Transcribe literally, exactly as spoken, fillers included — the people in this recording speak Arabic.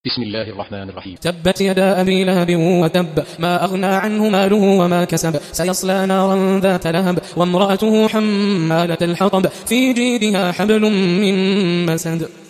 بسم الله الرحمن الرحيم. تبت يدا أبي لهب وتب، ما أغنى عنه ماله وما كسب، سيصلى نارا ذات لهب وامرأته حمالة الحطب، في جيدها حبل من مسد.